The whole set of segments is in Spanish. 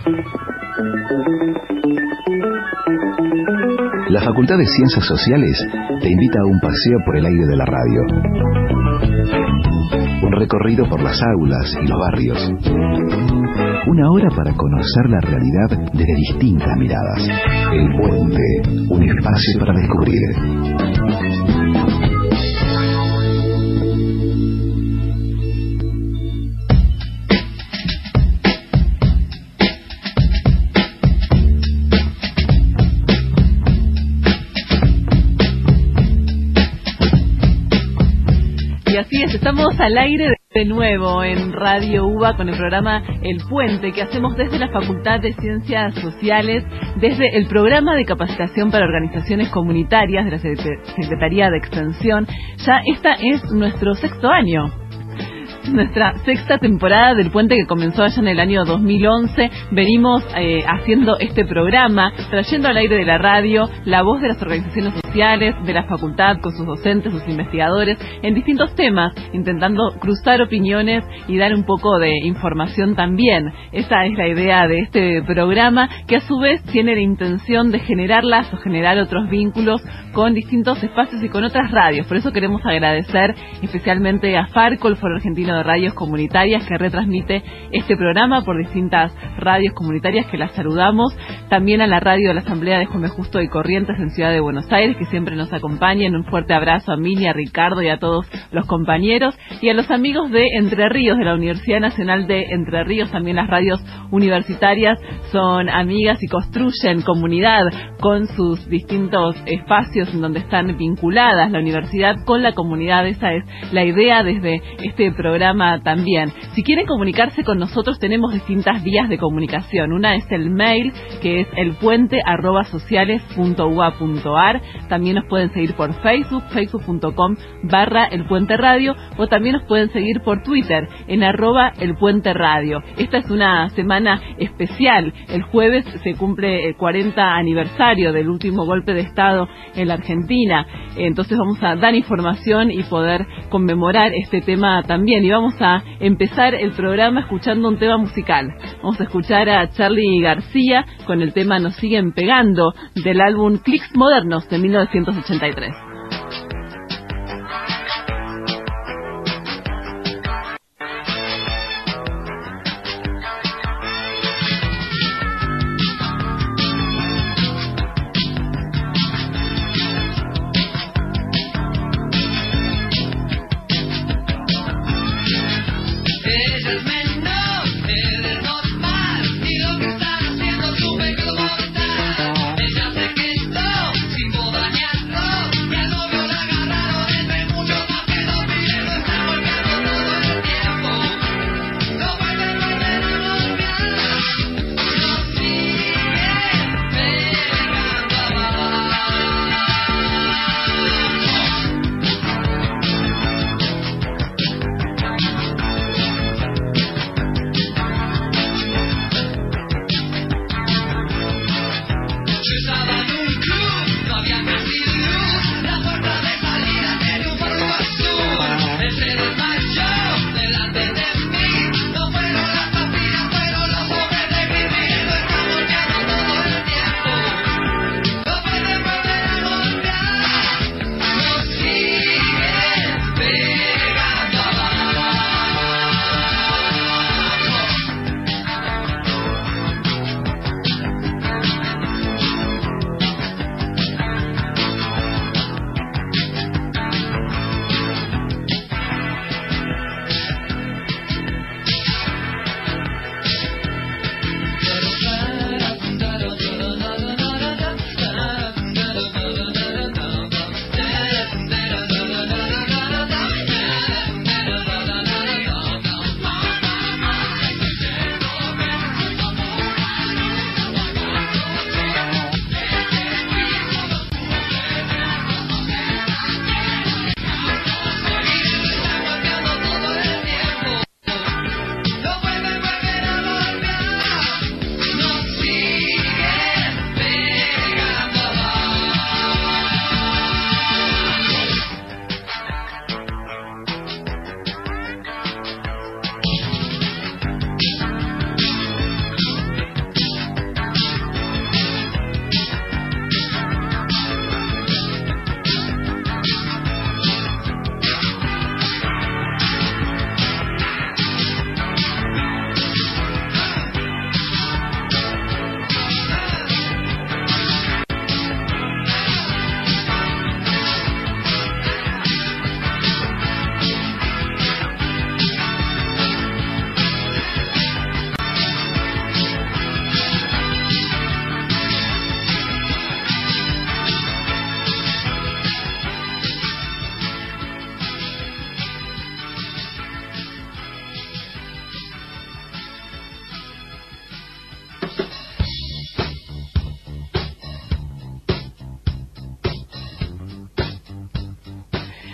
La Facultad de Ciencias Sociales te invita a un paseo por el aire de la radio. Un recorrido por las aulas y los barrios. Una hora para conocer la realidad desde distintas miradas. El Puente, un espacio para descubrir. Y así es, estamos al aire de nuevo en Radio UBA con el programa El Puente, que hacemos desde la Facultad de Ciencias Sociales, desde el programa de capacitación para organizaciones comunitarias de la Secretaría de Extensión. Ya esta es nuestro 6º año. Nuestra 6ª temporada del Puente, que comenzó allá en el año 2011. Venimos haciendo este programa, trayendo al aire de la radio la voz de las organizaciones sociales, de la facultad, con sus docentes, sus investigadores, en distintos temas, intentando cruzar opiniones y dar un poco de información también. Esa es la idea de este programa, que a su vez tiene la intención de generar lazos, generar otros vínculos con distintos espacios y con otras radios. Por eso queremos agradecer especialmente a Farco, el Foro Argentino de Radios Comunitarias, que retransmite este programa por distintas radios comunitarias, que las saludamos. También a la radio de la Asamblea de Juan B. Justo y Corrientes en Ciudad de Buenos Aires, que siempre nos acompañan. Un fuerte abrazo a Mini, a Ricardo y a todos los compañeros. Y a los amigos de Entre Ríos, de la Universidad Nacional de Entre Ríos. También las radios universitarias son amigas y construyen comunidad con sus distintos espacios en donde están vinculadas la universidad con la comunidad. Esa es la idea desde este programa también. Si quieren comunicarse con nosotros, tenemos distintas vías de comunicación. Una es el mail, que es elpuente@sociales.ua.ar. También nos pueden seguir por Facebook, facebook.com/elpuenteradio, o también nos pueden seguir por Twitter en @elpuenteradio. Esta es una semana especial. El jueves se cumple el 40 aniversario del último golpe de Estado en la Argentina. Entonces vamos a dar información y poder conmemorar este tema también. Y vamos a empezar el programa escuchando un tema musical. Vamos a escuchar a Charly García con el tema Nos siguen pegando, del álbum Clics Modernos de 1983. Ella se quedó sin bodañarlo.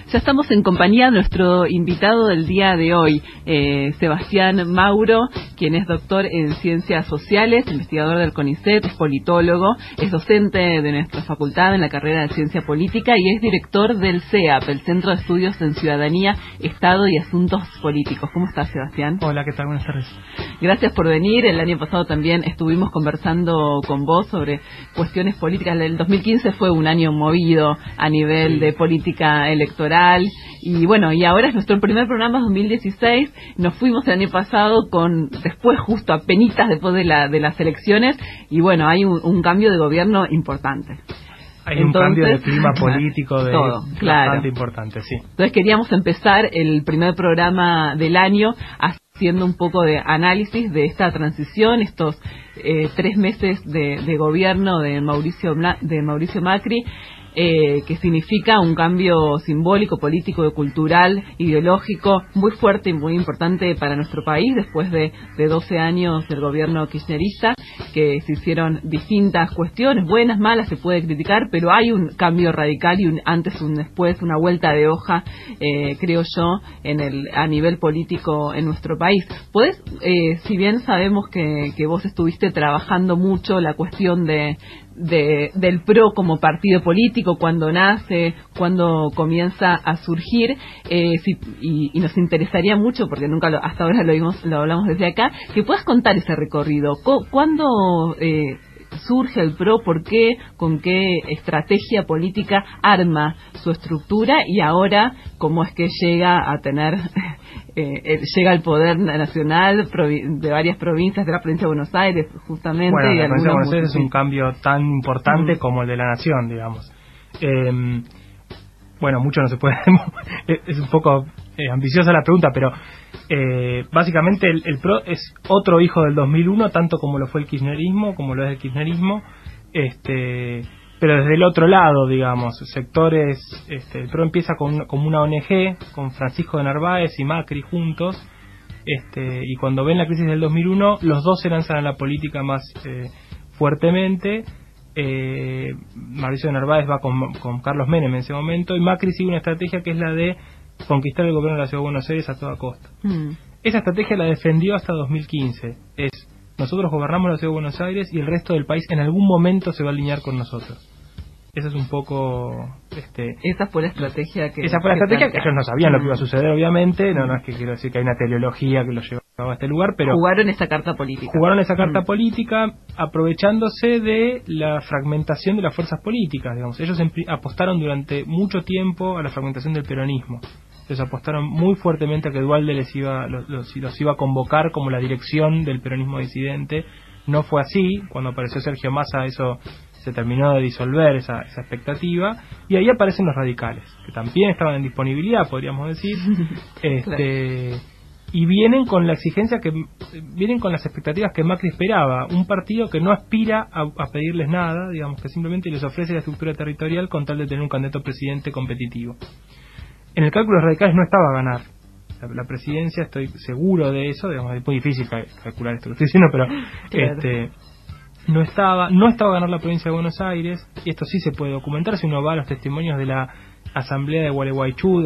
Ya estamos en compañía de nuestro invitado del día de hoy, Sebastián Mauro, quien es doctor en Ciencias Sociales, investigador del CONICET, es politólogo, es docente de nuestra facultad en la carrera de Ciencia Política y es director del CEAP, el Centro de Estudios en Ciudadanía, Estado y Asuntos Políticos. ¿Cómo estás, Sebastián? Hola, ¿qué tal? Buenas tardes. Gracias por venir. El año pasado también estuvimos conversando con vos sobre cuestiones políticas. El 2015 fue un año movido a nivel de política electoral y bueno, y ahora es nuestro primer programa 2016. Nos fuimos el año pasado después justo apenitas después de las elecciones y bueno, hay un cambio de gobierno importante. Hay un cambio de clima político bastante importante, sí. Entonces queríamos empezar el primer programa del año haciendo un poco de análisis de esta transición, estos 3 meses de gobierno de Mauricio Macri, que significa un cambio simbólico, político, cultural, ideológico muy fuerte y muy importante para nuestro país después de 12 años del gobierno kirchnerista, que se hicieron distintas cuestiones, buenas, malas, se puede criticar, pero hay un cambio radical y un antes, un después, una vuelta de hoja, creo yo, a nivel político en nuestro país. ¿Podés, si bien sabemos que vos estuviste trabajando mucho la cuestión del PRO como partido político, cuando nace, cuando comienza a surgir, y nos interesaría mucho, porque nunca hasta ahora lo hablamos desde acá, que puedas contar ese recorrido. ¿Cuándo surge el PRO? ¿Por qué? ¿Con qué estrategia política arma su estructura? Y ahora, ¿cómo es que llega a tener llega al poder nacional de varias provincias, de la provincia de Buenos Aires, justamente? Bueno, y la provincia de Buenos Aires es un cambio tan importante como el de la nación, digamos. Bueno, mucho no se puede... es un poco ambiciosa la pregunta, pero básicamente el PRO es otro hijo del 2001, tanto como lo fue el kirchnerismo, como lo es el kirchnerismo, pero desde el otro lado, digamos, sectores... el PRO empieza como una ONG, con Francisco de Narváez y Macri juntos, y cuando ven la crisis del 2001, los dos se lanzan a la política más fuertemente. Mauricio de Narváez va con Carlos Menem en ese momento, y Macri sigue una estrategia que es la de conquistar el gobierno de la Ciudad de Buenos Aires a toda costa. Esa estrategia la defendió hasta 2015. Nosotros gobernamos la Ciudad de Buenos Aires y el resto del país en algún momento se va a alinear con nosotros. Esa es un poco... Esa fue la estrategia que... Esa fue la estrategia que ellos no sabían lo que iba a suceder, obviamente. No es que quiero decir que hay una teleología que lo llevaba a este lugar, pero... Jugaron esa carta política. Jugaron esa carta política aprovechándose de la fragmentación de las fuerzas políticas, digamos. Ellos apostaron durante mucho tiempo a la fragmentación del peronismo. Ellos apostaron muy fuertemente a que Duhalde los iba a convocar como la dirección del peronismo disidente. No fue así. Cuando apareció Sergio Massa, eso se terminó de disolver, esa expectativa, y ahí aparecen los radicales, que también estaban en disponibilidad, podríamos decir, y vienen con la exigencia vienen con las expectativas que Macri esperaba, un partido que no aspira a pedirles nada, digamos, que simplemente les ofrece la estructura territorial con tal de tener un candidato presidente competitivo. En el cálculo de los radicales no estaba a ganar la presidencia, estoy seguro de eso, digamos, es muy difícil calcular esto que estoy diciendo, pero claro. No estaba a ganar la provincia de Buenos Aires, y esto sí se puede documentar si uno va a los testimonios de la asamblea de Gualeguaychú,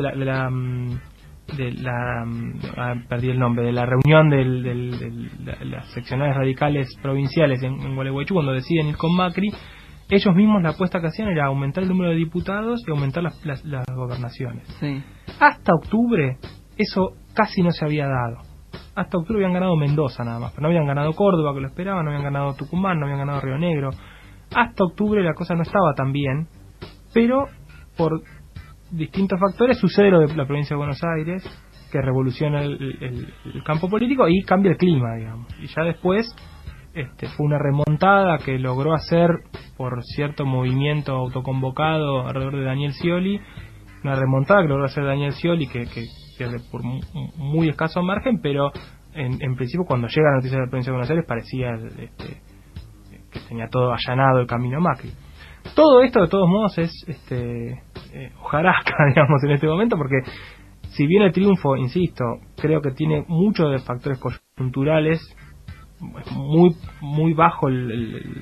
perdí el nombre, de la reunión de las seccionales radicales provinciales en Gualeguaychú, cuando deciden ir con Macri. Ellos mismos la apuesta que hacían era aumentar el número de diputados y aumentar las gobernaciones. Sí. Hasta octubre eso casi no se había dado. Hasta octubre habían ganado Mendoza nada más, pero no habían ganado Córdoba, que lo esperaban, no habían ganado Tucumán, no habían ganado Río Negro. Hasta octubre la cosa no estaba tan bien, pero por distintos factores sucede lo de la provincia de Buenos Aires, que revoluciona el campo político y cambia el clima, digamos. Y ya después fue una remontada que logró hacer por cierto movimiento autoconvocado alrededor de Daniel Scioli, una remontada que logró hacer Daniel Scioli que pierde por muy escaso margen, pero en principio cuando llega la noticia de la provincia de Buenos Aires parecía que tenía todo allanado el camino a Macri. Todo esto de todos modos es hojarasca, digamos, en este momento, porque si bien el triunfo, insisto, creo que tiene muchos de factores coyunturales, muy bajo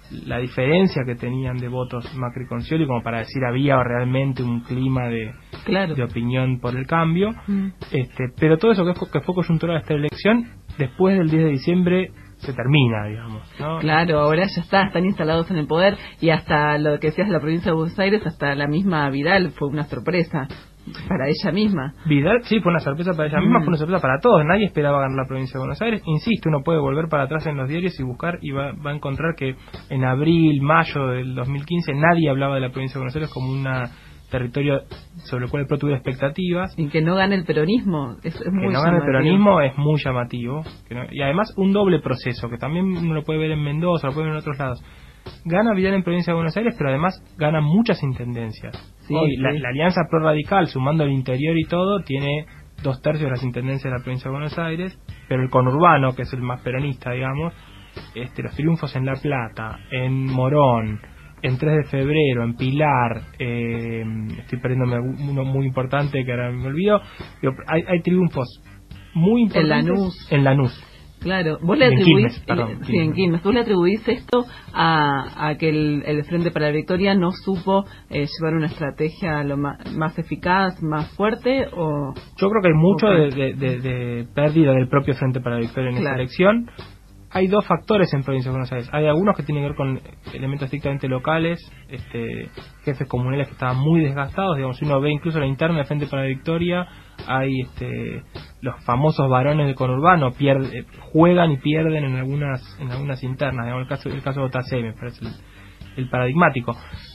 la diferencia que tenían de votos Macri con Scioli, como para decir había realmente un clima de opinión por el cambio. Pero todo eso que fue coyuntural esta elección, después del 10 de diciembre se termina, digamos, ¿no? Claro, ahora ya están instalados en el poder, y hasta lo que decías de la provincia de Buenos Aires, hasta la misma Vidal fue una sorpresa para ella misma. Vidal, sí, fue una sorpresa para ella misma, fue una sorpresa para todos. Nadie esperaba ganar la provincia de Buenos Aires. Insisto, uno puede volver para atrás en los diarios y buscar, y va a encontrar que en abril, mayo del 2015 nadie hablaba de la provincia de Buenos Aires como un territorio sobre el cual el PRO tuviera expectativas. Y que no gane el peronismo es muy llamativo. Que no gane el peronismo es muy llamativo. Y además un doble proceso, que también uno lo puede ver en Mendoza, lo puede ver en otros lados. Gana Vidal en provincia de Buenos Aires, pero además gana muchas intendencias. Hoy la alianza pro-radical, sumando el interior y todo, tiene 2/3 de las intendencias de la provincia de Buenos Aires, pero el conurbano, que es el más peronista, digamos, los triunfos en La Plata, en Morón, en 3 de febrero, en Pilar, estoy perdiéndome uno muy importante que ahora me olvido, hay triunfos muy importantes en Lanús. Claro, vos le atribuís, vos le atribuís esto a que el Frente para la Victoria no supo llevar una estrategia lo más eficaz, más fuerte, o... Yo creo que hay mucho de pérdida del propio Frente para la Victoria en esta elección. Hay dos factores en Provincia de Buenos Aires. Hay algunos que tienen que ver con elementos estrictamente locales, jefes comunales que estaban muy desgastados. Digamos, si uno ve incluso la interna del Frente para la Victoria, hay los famosos varones del conurbano juegan y pierden en algunas internas. Digamos, el caso de Otacé me parece el paradigmático.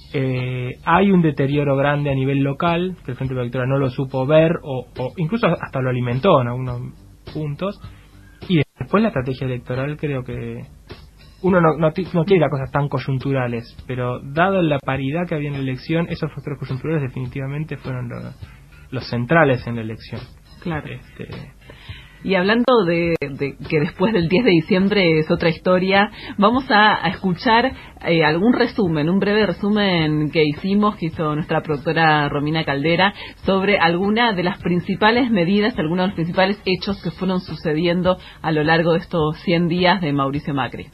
Hay un deterioro grande a nivel local que el Frente para la Victoria no lo supo ver o incluso hasta lo alimentó en algunos puntos. Y después la estrategia electoral, creo que uno no quiere ir a cosas tan coyunturales, pero dado la paridad que había en la elección, esos factores coyunturales definitivamente fueron los centrales en la elección. Claro. Y hablando de que después del 10 de diciembre es otra historia, vamos a escuchar algún resumen, un breve resumen que hizo nuestra productora Romina Caldera sobre alguna de las principales medidas, algunos de los principales hechos que fueron sucediendo a lo largo de estos 100 días de Mauricio Macri.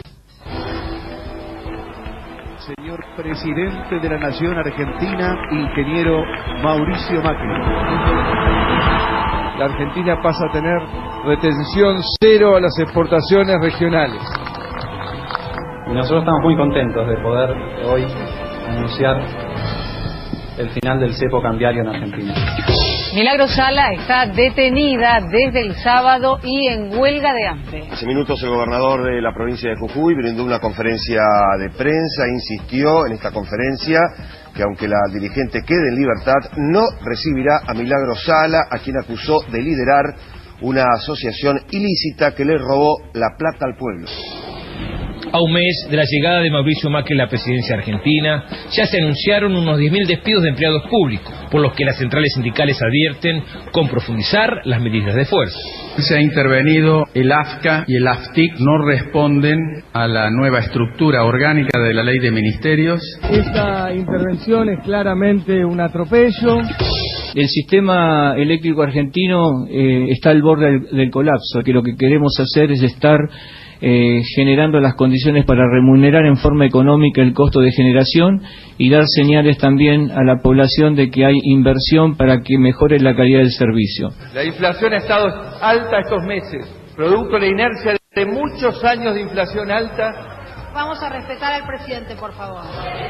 Señor Presidente de la Nación Argentina, ingeniero Mauricio Macri. La Argentina pasa a tener retención cero a las exportaciones regionales. Y nosotros estamos muy contentos de poder hoy anunciar el final del cepo cambiario en Argentina. Milagros Sala está detenida desde el sábado y en huelga de hambre. Hace minutos el gobernador de la provincia de Jujuy brindó una conferencia de prensa, insistió en esta conferencia que aunque la dirigente quede en libertad, no recibirá a Milagros Sala, a quien acusó de liderar una asociación ilícita que le robó la plata al pueblo. A un mes de la llegada de Mauricio Macri a la presidencia argentina, ya se anunciaron unos 10.000 despidos de empleados públicos, por los que las centrales sindicales advierten con profundizar las medidas de fuerza. Se ha intervenido, el AFCA y el AFTIC no responden a la nueva estructura orgánica de la ley de ministerios. Esta intervención es claramente un atropello. El sistema eléctrico argentino está al borde del colapso, que lo que queremos hacer es estar generando las condiciones para remunerar en forma económica el costo de generación y dar señales también a la población de que hay inversión para que mejore la calidad del servicio. La inflación ha estado alta estos meses, producto de la inercia de muchos años de inflación alta. Vamos a respetar al presidente, por favor.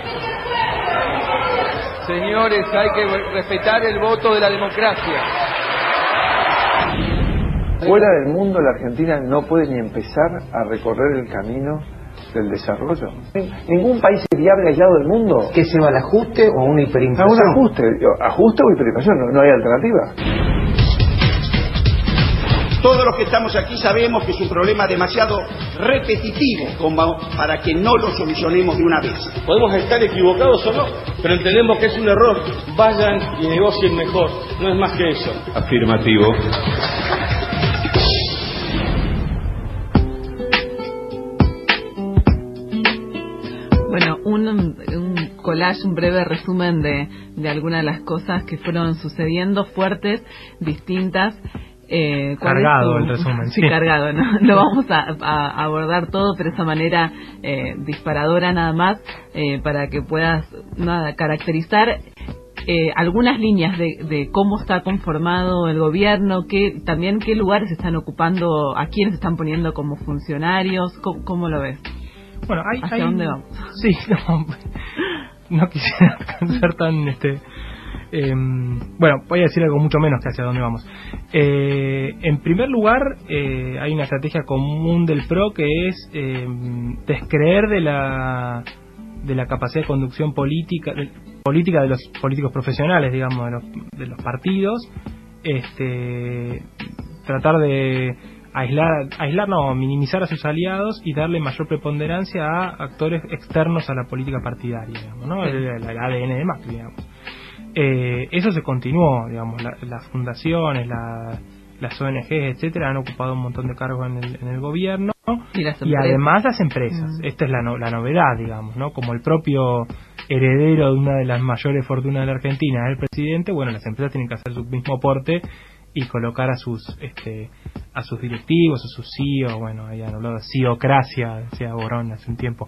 Señores, hay que respetar el voto de la democracia. Fuera del mundo, la Argentina no puede ni empezar a recorrer el camino del desarrollo. ¿Ningún país es viable aislado del mundo? ¿Que se va al ajuste o a una hiperinflación? A un ajuste o hiperinflación, no hay alternativa. Todos los que estamos aquí sabemos que es un problema demasiado repetitivo como para que no lo solucionemos de una vez. Podemos estar equivocados o no, pero entendemos que es un error. Vayan y negocien mejor, no es más que eso. Afirmativo. Bueno, un collage, un breve resumen de algunas de las cosas que fueron sucediendo, fuertes, distintas. Cargado el resumen. Sí, cargado, ¿no? Lo vamos a abordar todo, pero de esa manera disparadora nada más, para que puedas caracterizar algunas líneas de cómo está conformado el gobierno, también qué lugares están ocupando, a quiénes están poniendo como funcionarios, ¿cómo lo ves? Bueno, ¿Hacia dónde vamos? Sí, no quisiera ser tan... bueno, voy a decir algo mucho menos que hacia dónde vamos. En primer lugar, hay una estrategia común del PRO que es descreer de la capacidad de conducción política de los políticos profesionales, digamos, de los partidos, tratar de minimizar a sus aliados y darle mayor preponderancia a actores externos a la política partidaria, digamos, ¿no? El ADN de Macri, digamos. Eso se continuó, digamos, las fundaciones, las ONG, etcétera, han ocupado un montón de cargos en el gobierno, y además las empresas. Esta es la novedad, digamos, ¿no? Como el propio heredero de una de las mayores fortunas de la Argentina es el presidente, bueno, las empresas tienen que hacer su mismo aporte y colocar a sus directivos, a sus CEO, bueno, ahí han hablado de CEOcracia, decía Borón hace un tiempo.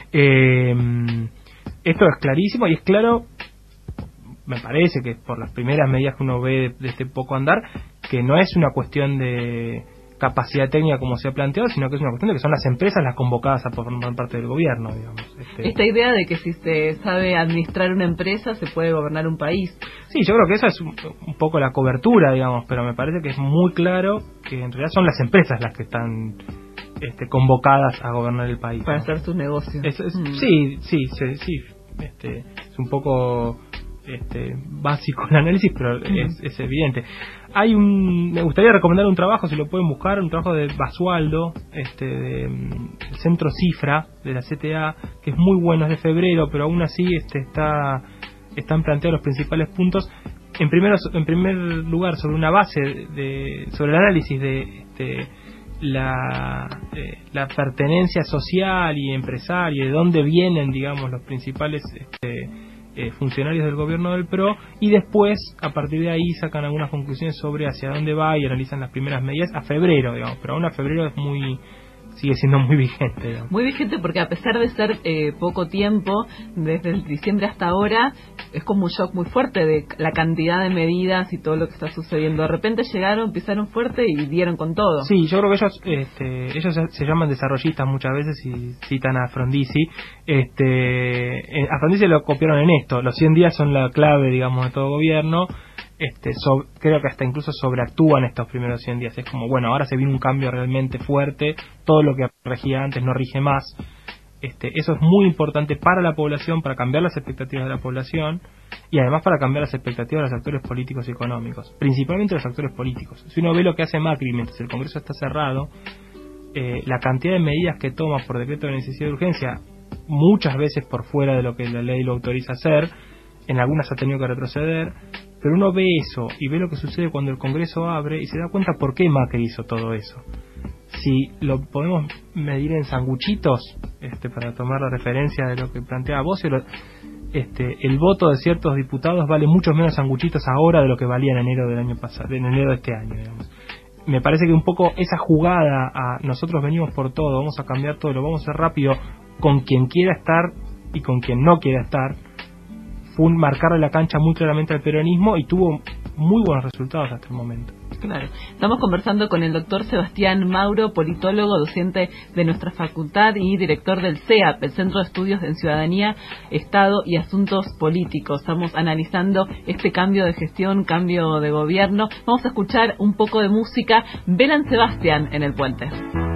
Esto es clarísimo y es claro, me parece que por las primeras medidas que uno ve de este poco andar, que no es una cuestión de capacidad técnica como se ha planteado, sino que es una cuestión de que son las empresas las convocadas a formar parte del gobierno, digamos. Esta idea de que si se sabe administrar una empresa se puede gobernar un país. Sí, yo creo que esa es un poco la cobertura, digamos, pero me parece que es muy claro que en realidad son las empresas las que están convocadas a gobernar el país, para hacer sus negocios. Sí, es un poco básico el análisis, pero es evidente. Me gustaría recomendar un trabajo, si lo pueden buscar, un trabajo de Basualdo, del Centro Cifra de la CTA, que es muy bueno, es de febrero, pero aún así están planteados los principales puntos. En primer lugar, sobre una base sobre el análisis de la pertenencia social y empresaria, de dónde vienen, digamos, los principales funcionarios del gobierno del PRO, y después a partir de ahí sacan algunas conclusiones sobre hacia dónde va y analizan las primeras medidas a febrero, digamos, pero aún a febrero sigue siendo muy vigente, digamos. Muy vigente porque a pesar de ser poco tiempo, desde el diciembre hasta ahora, es como un shock muy fuerte de la cantidad de medidas y todo lo que está sucediendo. De repente llegaron, pisaron fuerte y dieron con todo. Sí, yo creo que ellos se llaman desarrollistas muchas veces y citan a Frondizi. A Frondizi lo copiaron en esto. Los 100 días son la clave, digamos, de todo gobierno. Creo que hasta incluso sobreactúan estos primeros 100 días. Es como, bueno, ahora se viene un cambio realmente fuerte, todo lo que regía antes no rige más. Eso es muy importante para la población, para cambiar las expectativas de la población y además para cambiar las expectativas de los actores políticos y económicos, principalmente los actores políticos. Si uno ve lo que hace Macri mientras el Congreso está cerrado, la cantidad de medidas que toma por decreto de necesidad de urgencia, muchas veces por fuera de lo que la ley lo autoriza a hacer, en algunas ha tenido que retroceder, pero uno ve eso y ve lo que sucede cuando el Congreso abre y se da cuenta por qué Macri hizo todo eso. Si lo podemos medir en sanguchitos, para tomar la referencia de lo que planteaba vos, el voto de ciertos diputados vale mucho menos sanguchitos ahora de lo que valía en enero del año pasado, en enero de este año, digamos. Me parece que un poco esa jugada a nosotros venimos por todo, vamos a cambiar todo, lo vamos a hacer rápido con quien quiera estar y con quien no quiera estar, fue marcarle la cancha muy claramente al peronismo y tuvo muy buenos resultados hasta el momento. Claro. Estamos conversando con el doctor Sebastián Mauro, politólogo, docente de nuestra facultad y director del CEAP, el Centro de Estudios en Ciudadanía, Estado y Asuntos Políticos. Estamos analizando este cambio de gestión, cambio de gobierno. Vamos a escuchar un poco de música. Belén Sebastián en el puente.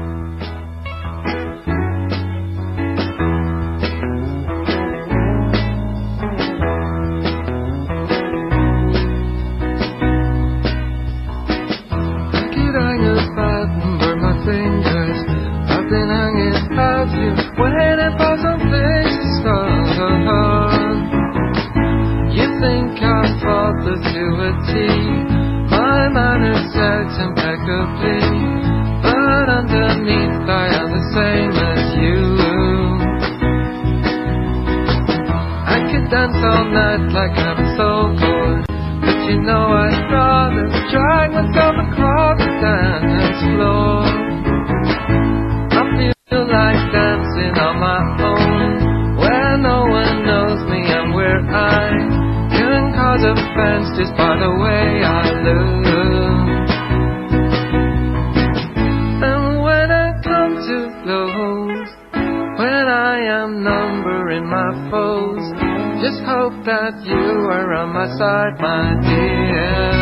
Waiting for something to start. You think I'm faultless to a T. My manners set impeccably, but underneath I am the same as you. I could dance all night like I'm so cold, but you know I'd rather drag myself across the dance floor. I feel like dancing on my own, where no one knows me and where I can cause offense just by the way I look. And when I come to blows, when I am numbering my foes, just hope that you are on my side, my dear.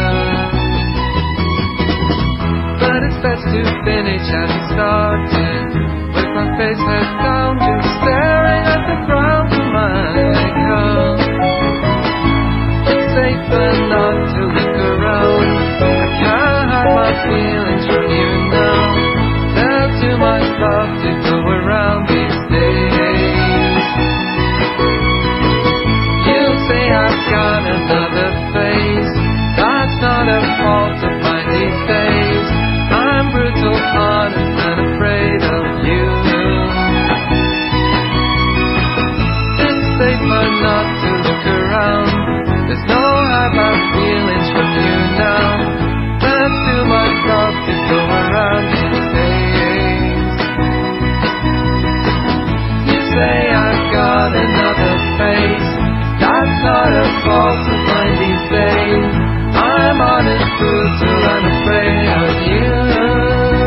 But it's best to finish as it started, with my face head down, just staring at the ground for my come. It's safer not to look around, I can't hide my feelings from you now. There's too much love to go around these days. You say I've got another face, that's not a fault of mine these days. I'm brutal, honest, and afraid of you. It's safer not to look around, there's no hard feelings from you now. There's too much love to go around these days. You say I've got another face, that's not a fault of mine these days. I'm honest, brutal, and afraid of you.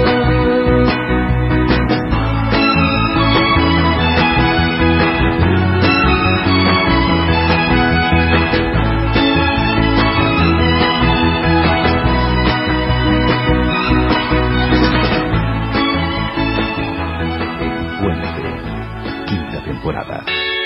Temporada.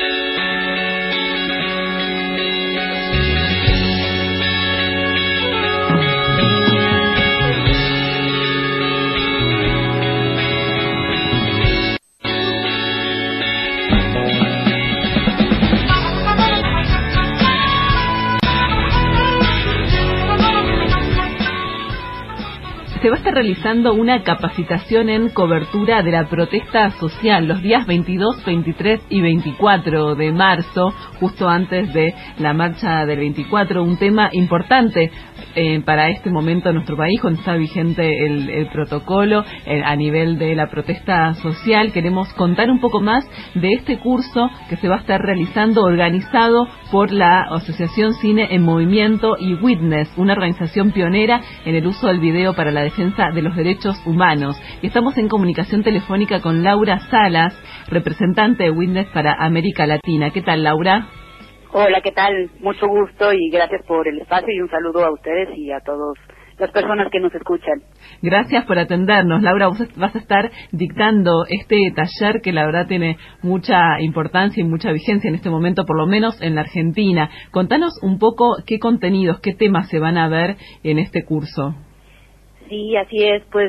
Se va a estar realizando una capacitación en cobertura de la protesta social los días 22, 23 y 24 de marzo, justo antes de la marcha del 24, un tema importante para este momento en nuestro país, cuando está vigente el protocolo a nivel de la protesta social. Queremos contar un poco más de este curso que se va a estar realizando, organizado por la Asociación Cine en Movimiento y Witness, una organización pionera en el uso del video para la defensa de los derechos humanos. Y estamos en comunicación telefónica con Laura Salas, representante de Witness para América Latina. ¿Qué tal, Laura? Hola, ¿qué tal? Mucho gusto y gracias por el espacio y un saludo a ustedes y a todas las personas que nos escuchan. Gracias por atendernos. Laura, vos vas a estar dictando este taller que la verdad tiene mucha importancia y mucha vigencia en este momento, por lo menos en la Argentina. Contanos un poco qué contenidos, qué temas se van a ver en este curso. Sí, así es, pues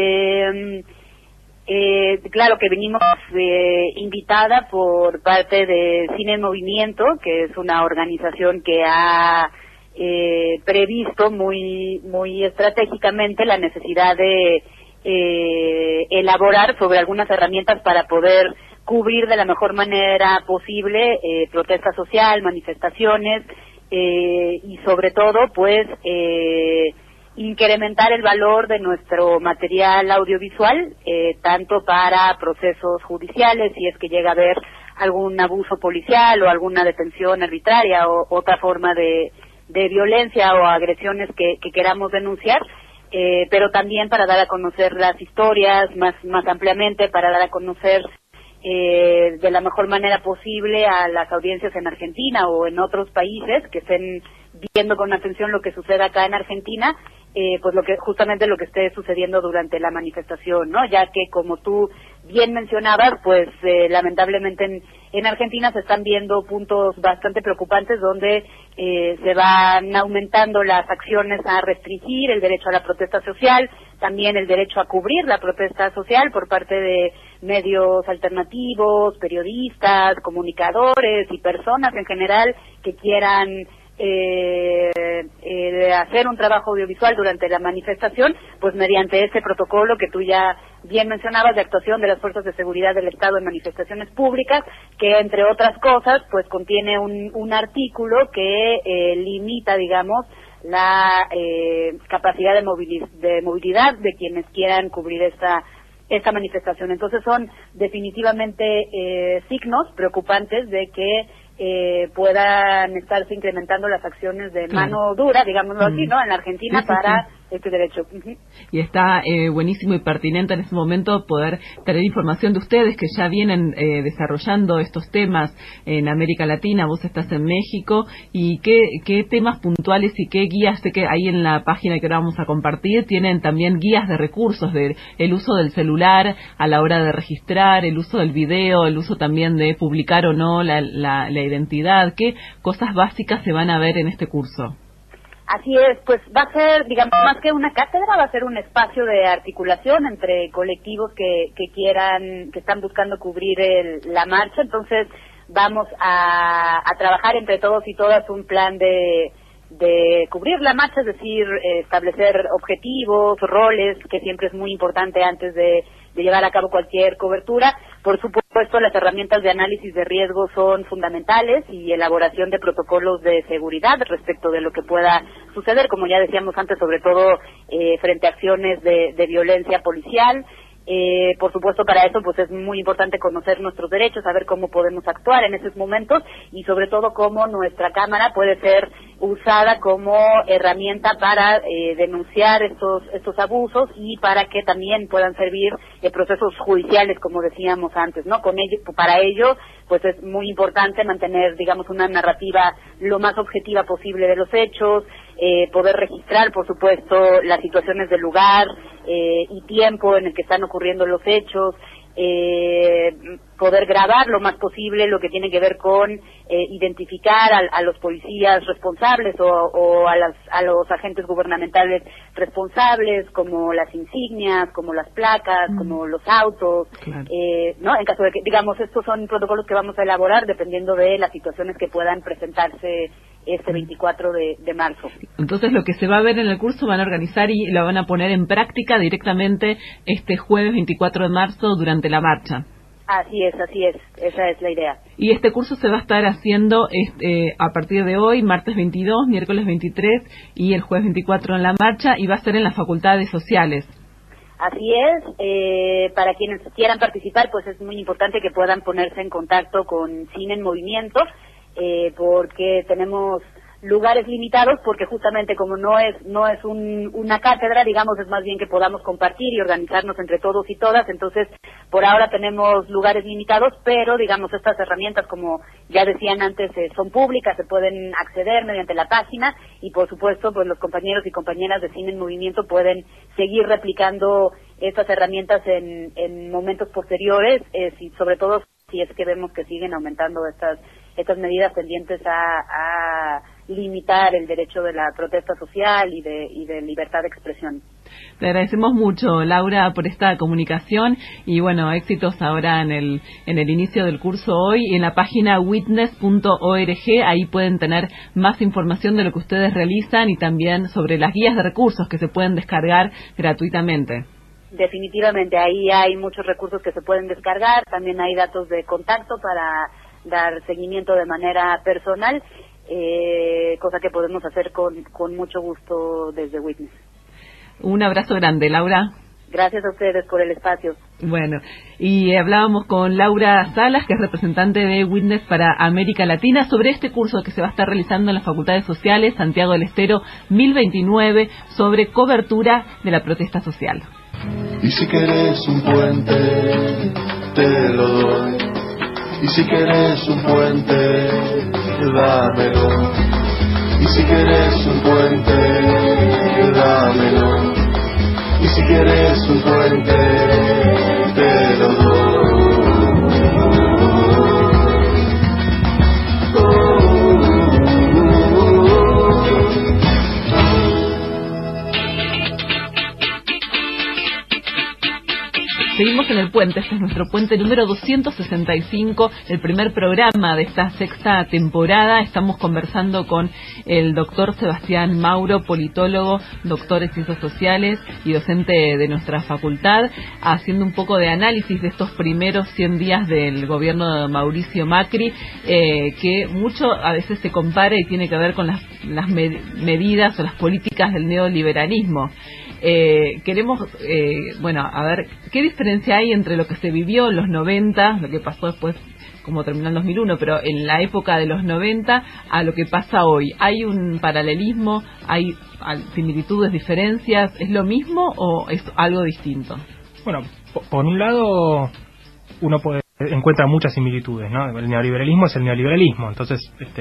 claro que venimos invitada por parte de Cine en Movimiento, que es una organización que ha previsto muy estratégicamente la necesidad de elaborar sobre algunas herramientas para poder cubrir de la mejor manera posible protesta social, manifestaciones y sobre todo pues incrementar el valor de nuestro material audiovisual, tanto para procesos judiciales, si es que llega a haber algún abuso policial o alguna detención arbitraria o otra forma de violencia o agresiones que queramos denunciar, pero también para dar a conocer las historias más ampliamente, para dar a conocer de la mejor manera posible a las audiencias en Argentina o en otros países que estén viendo con atención lo que sucede acá en Argentina, pues justamente lo que esté sucediendo durante la manifestación, ¿no? Ya que, como tú bien mencionabas, pues lamentablemente en Argentina se están viendo puntos bastante preocupantes donde se van aumentando las acciones a restringir el derecho a la protesta social, también el derecho a cubrir la protesta social por parte de medios alternativos, periodistas, comunicadores y personas en general que quieran hacer un trabajo audiovisual durante la manifestación, pues mediante este protocolo que tú ya bien mencionabas de actuación de las fuerzas de seguridad del Estado en manifestaciones públicas, que entre otras cosas pues contiene un artículo que limita, digamos, la capacidad de movilidad de quienes quieran cubrir esta manifestación. Entonces son definitivamente signos preocupantes de que puedan estarse incrementando las acciones de mano dura, digámoslo así, ¿no? En la Argentina para este derecho. Y está buenísimo y pertinente en este momento poder tener información de ustedes que ya vienen desarrollando estos temas en América Latina. Vos estás en México, y qué temas puntuales y qué guías, sé que ahí en la página que ahora vamos a compartir tienen también guías de recursos, de el uso del celular a la hora de registrar, el uso del video, el uso también de publicar o no la identidad. ¿Qué cosas básicas se van a ver en este curso? Así es, pues va a ser, digamos, más que una cátedra, va a ser un espacio de articulación entre colectivos que están buscando cubrir la marcha. Entonces vamos a trabajar entre todos y todas un plan de cubrir la marcha, es decir, establecer objetivos, roles, que siempre es muy importante antes de llevar a cabo cualquier cobertura. Por supuesto, las herramientas de análisis de riesgo son fundamentales, y elaboración de protocolos de seguridad respecto de lo que pueda suceder, como ya decíamos antes, sobre todo frente a acciones de violencia policial. Por supuesto, para eso pues es muy importante conocer nuestros derechos, saber cómo podemos actuar en esos momentos, y sobre todo cómo nuestra Cámara puede ser usada como herramienta para denunciar estos abusos, y para que también puedan servir procesos judiciales, como decíamos antes, ¿no? Para ello pues es muy importante mantener, digamos, una narrativa lo más objetiva posible de los hechos, poder registrar, por supuesto, las situaciones del lugar y tiempo en el que están ocurriendo los hechos, poder grabar lo más posible lo que tiene que ver con identificar a los policías responsables o a los agentes gubernamentales responsables, como las insignias, como las placas, como los autos, claro. ¿No? En caso de que, digamos, estos son protocolos que vamos a elaborar dependiendo de las situaciones que puedan presentarse este 24 de marzo. Entonces, lo que se va a ver en el curso van a organizar y lo van a poner en práctica directamente este jueves 24 de marzo durante la marcha. Así es, esa es la idea. Y este curso se va a estar haciendo a partir de hoy, martes 22, miércoles 23 y el jueves 24 en la marcha, y va a ser en las facultades sociales. Así es, para quienes quieran participar, pues es muy importante que puedan ponerse en contacto con Cine en Movimiento, porque tenemos lugares limitados, porque justamente como no es una cátedra, digamos, es más bien que podamos compartir y organizarnos entre todos y todas. Entonces, por ahora tenemos lugares limitados, pero digamos, estas herramientas, como ya decían antes, son públicas, se pueden acceder mediante la página, y por supuesto, pues los compañeros y compañeras de Cine en Movimiento pueden seguir replicando estas herramientas en momentos posteriores, y sobre todo si es que vemos que siguen aumentando estas medidas tendientes a limitar el derecho de la protesta social y de libertad de expresión. Te agradecemos mucho, Laura, por esta comunicación, y bueno, éxitos ahora en el inicio del curso hoy. En la página witness.org, ahí pueden tener más información de lo que ustedes realizan, y también sobre las guías de recursos que se pueden descargar gratuitamente. Definitivamente, ahí hay muchos recursos que se pueden descargar, también hay datos de contacto para dar seguimiento de manera personal, cosa que podemos hacer con mucho gusto desde Witness. Un abrazo grande, Laura. Gracias a ustedes por el espacio. Bueno, y hablábamos con Laura Salas, que es representante de Witness para América Latina, sobre este curso que se va a estar realizando en las Facultades Sociales Santiago del Estero 1029, sobre cobertura de la protesta social. Y si querés un puente, te lo doy. Y si querés un puente, dámelo. Y si querés un puente, dámelo. Y si querés un puente, te lo doy. Seguimos en el puente. Este es nuestro puente número 265, el primer programa de esta sexta temporada. Estamos conversando con el doctor Sebastián Mauro, politólogo, doctor en Ciencias Sociales y docente de nuestra facultad, haciendo un poco de análisis de estos primeros 100 días del gobierno de Mauricio Macri, que mucho a veces se compara y tiene que ver con las medidas o las políticas del neoliberalismo. Queremos, a ver, ¿qué diferencia hay entre lo que se vivió en los 90, lo que pasó después, como terminó en 2001, pero en la época de los 90, a lo que pasa hoy? ¿Hay un paralelismo? ¿Hay similitudes, diferencias? ¿Es lo mismo o es algo distinto? Bueno, por un lado, uno encuentra muchas similitudes, ¿no? El neoliberalismo es el neoliberalismo, entonces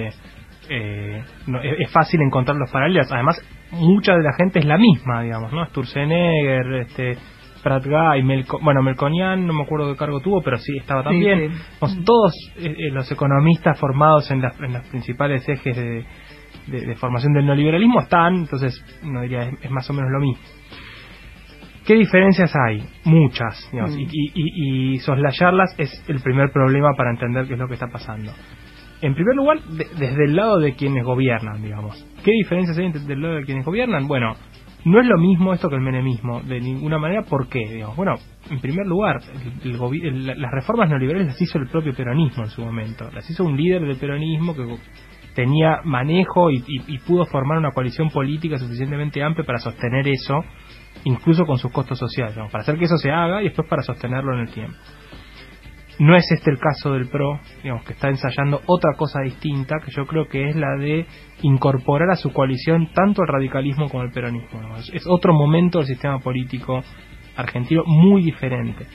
es fácil encontrar los paralelos. Además, mucha de la gente es la misma, digamos, ¿no? Sturzenegger, Prat-Gay, Melconian, no me acuerdo qué cargo tuvo, pero sí estaba también. Sí. Todos los economistas formados en las principales ejes de formación del neoliberalismo están, entonces no diría, es más o menos lo mismo. ¿Qué diferencias hay? Muchas, digamos, y soslayarlas es el primer problema para entender qué es lo que está pasando. En primer lugar, desde el lado de quienes gobiernan, digamos. ¿Qué diferencias hay desde el lado de quienes gobiernan? Bueno, no es lo mismo esto que el menemismo, de ninguna manera. ¿Por qué? Digamos, bueno, en primer lugar, las reformas neoliberales las hizo el propio peronismo en su momento. Las hizo un líder del peronismo que tenía manejo y pudo formar una coalición política suficientemente amplia para sostener eso, incluso con sus costos sociales, digamos, para hacer que eso se haga y después para sostenerlo en el tiempo. No es este el caso del PRO, digamos, que está ensayando otra cosa distinta, que yo creo que es la de incorporar a su coalición tanto el radicalismo como el peronismo, ¿no? Es otro momento del sistema político argentino muy diferente.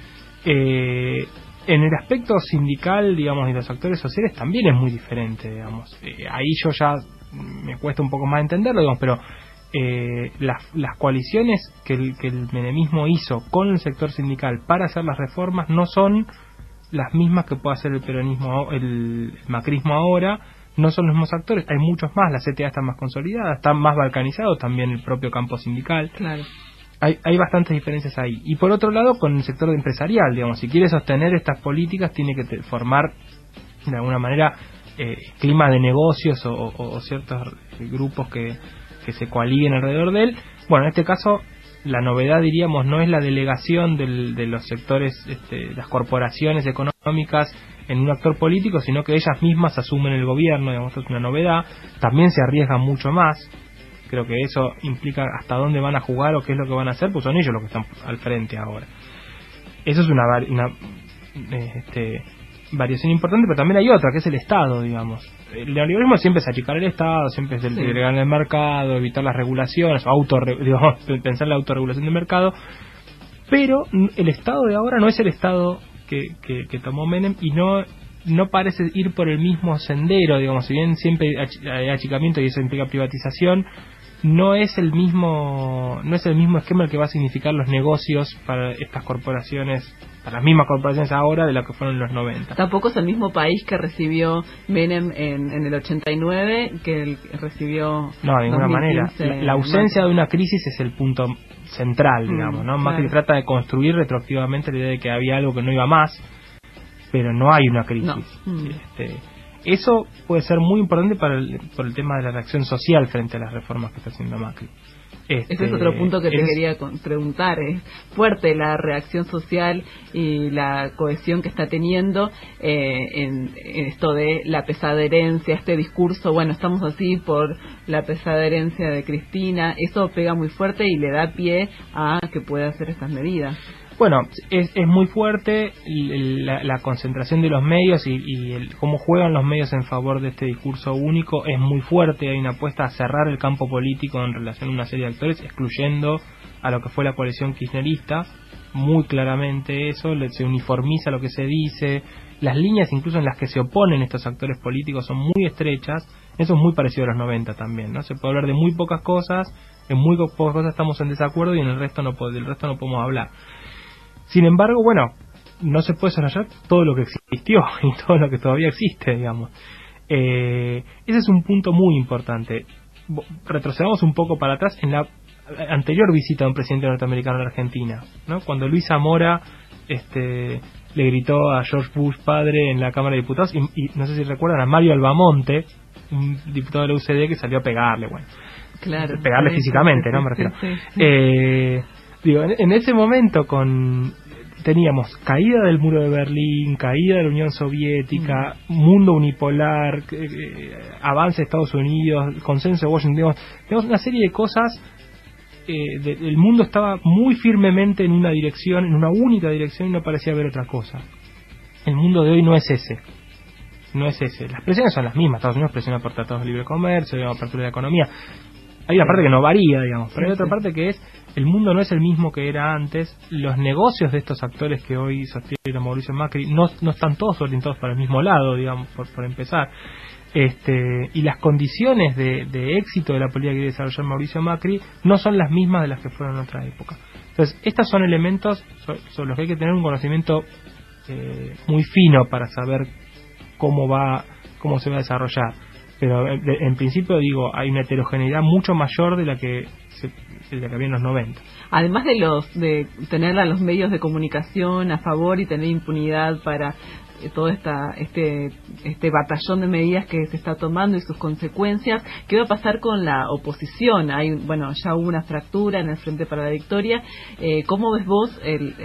En el aspecto sindical, digamos, y los actores sociales también es muy diferente, digamos. Ahí yo ya me cuesta un poco más entenderlo, digamos, pero las coaliciones que el menemismo hizo con el sector sindical para hacer las reformas no son las mismas que puede hacer el peronismo, el macrismo ahora. No son los mismos actores, hay muchos más, la CTA está más consolidada, está más balcanizado también el propio campo sindical. Claro. Hay bastantes diferencias ahí. Y por otro lado, con el sector empresarial, digamos, si quiere sostener estas políticas tiene que formar de alguna manera clima de negocios o ciertos grupos que se coaliguen alrededor de él. Bueno, en este caso la novedad, diríamos, no es la delegación de los sectores, las corporaciones económicas en un actor político, sino que ellas mismas asumen el gobierno, digamos, esto es una novedad. También se arriesgan mucho más. Creo que eso implica hasta dónde van a jugar o qué es lo que van a hacer, pues son ellos los que están al frente ahora. Eso es una variación importante, pero también hay otra, que es el Estado, digamos. El neoliberalismo siempre es achicar el Estado, siempre es delegar el mercado, evitar las regulaciones, pensar en la autorregulación del mercado, pero el Estado de ahora no es el Estado que tomó Menem y no parece ir por el mismo sendero, digamos. Si bien siempre hay achicamiento y eso implica privatización, no es el mismo esquema el que va a significar los negocios para estas corporaciones, para las mismas corporaciones ahora de lo que fueron en los 90. Tampoco es el mismo país que recibió Menem en el 89 que el que recibió. No, de ninguna 2015, manera. La ausencia de una crisis es el punto central, digamos, ¿no? Macri trata de construir retroactivamente la idea de que había algo que no iba más, pero no hay una crisis. No. Eso puede ser muy importante por el tema de la reacción social frente a las reformas que está haciendo Macri. Ese es otro punto que te quería preguntar. Es fuerte la reacción social y la cohesión que está teniendo en esto de la pesada herencia, este discurso, bueno, estamos así por la pesada herencia de Cristina. Eso pega muy fuerte y le da pie a que pueda hacer estas medidas. Bueno, es muy fuerte la concentración de los medios y cómo juegan los medios en favor de este discurso único. Es muy fuerte, hay una apuesta a cerrar el campo político en relación a una serie de actores, excluyendo a lo que fue la coalición kirchnerista. Muy claramente eso, se uniformiza lo que se dice. Las líneas incluso en las que se oponen estos actores políticos son muy estrechas. Eso es muy parecido a los 90 también, ¿no? Se puede hablar de muy pocas cosas, en muy pocas cosas estamos en desacuerdo y en el resto no podemos hablar. Sin embargo, bueno, no se puede soslayar todo lo que existió y todo lo que todavía existe, digamos. Ese es un punto muy importante. Retrocedamos un poco para atrás en la anterior visita de un presidente norteamericano a la Argentina, ¿no? Cuando Luis Zamora le gritó a George Bush padre en la Cámara de Diputados y no sé si recuerdan a Mario Albamonte, un diputado de la UCD que salió a pegarle, claro, pegarle físicamente, ¿no? Me refiero. Digo, en ese momento teníamos caída del muro de Berlín, caída de la Unión Soviética, mundo unipolar, avance de Estados Unidos, consenso de Washington, tenemos una serie de cosas. El mundo estaba muy firmemente en una dirección, en una única dirección, y no parecía haber otra cosa. El mundo de hoy no es ese. Las presiones son las mismas. Estados Unidos presiona por tratados de libre comercio, apertura de la economía. Hay una parte que no varía, digamos, pero hay otra parte que es: el mundo no es el mismo que era antes. Los negocios de estos actores que hoy sostienen a Mauricio Macri no están todos orientados para el mismo lado, digamos, por empezar. Y las condiciones de éxito de la política que quiere desarrollar Mauricio Macri no son las mismas de las que fueron en otra época. Entonces, estos son elementos sobre los que hay que tener un conocimiento muy fino para saber cómo se va a desarrollar. Pero en principio, digo, hay una heterogeneidad mucho mayor de la que había en los 90. Además de tener a los medios de comunicación a favor y tener impunidad para todo este batallón de medidas que se está tomando y sus consecuencias, ¿qué va a pasar con la oposición? Ya hubo una fractura en el Frente para la Victoria. ¿Cómo ves vos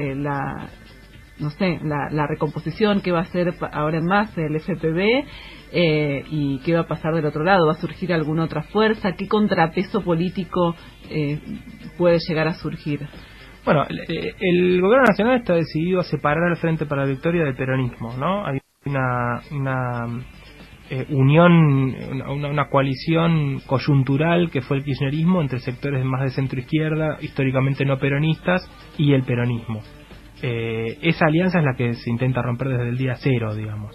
la recomposición que va a hacer ahora en más el FPV? ¿Y qué va a pasar del otro lado? ¿Va a surgir alguna otra fuerza? ¿Qué contrapeso político puede llegar a surgir? Bueno, el gobierno nacional está decidido a separar al Frente para la Victoria del peronismo, ¿no? Hay una unión, una coalición coyuntural que fue el kirchnerismo entre sectores más de centro izquierda, históricamente no peronistas, y el peronismo. Esa alianza es la que se intenta romper desde el día cero, digamos.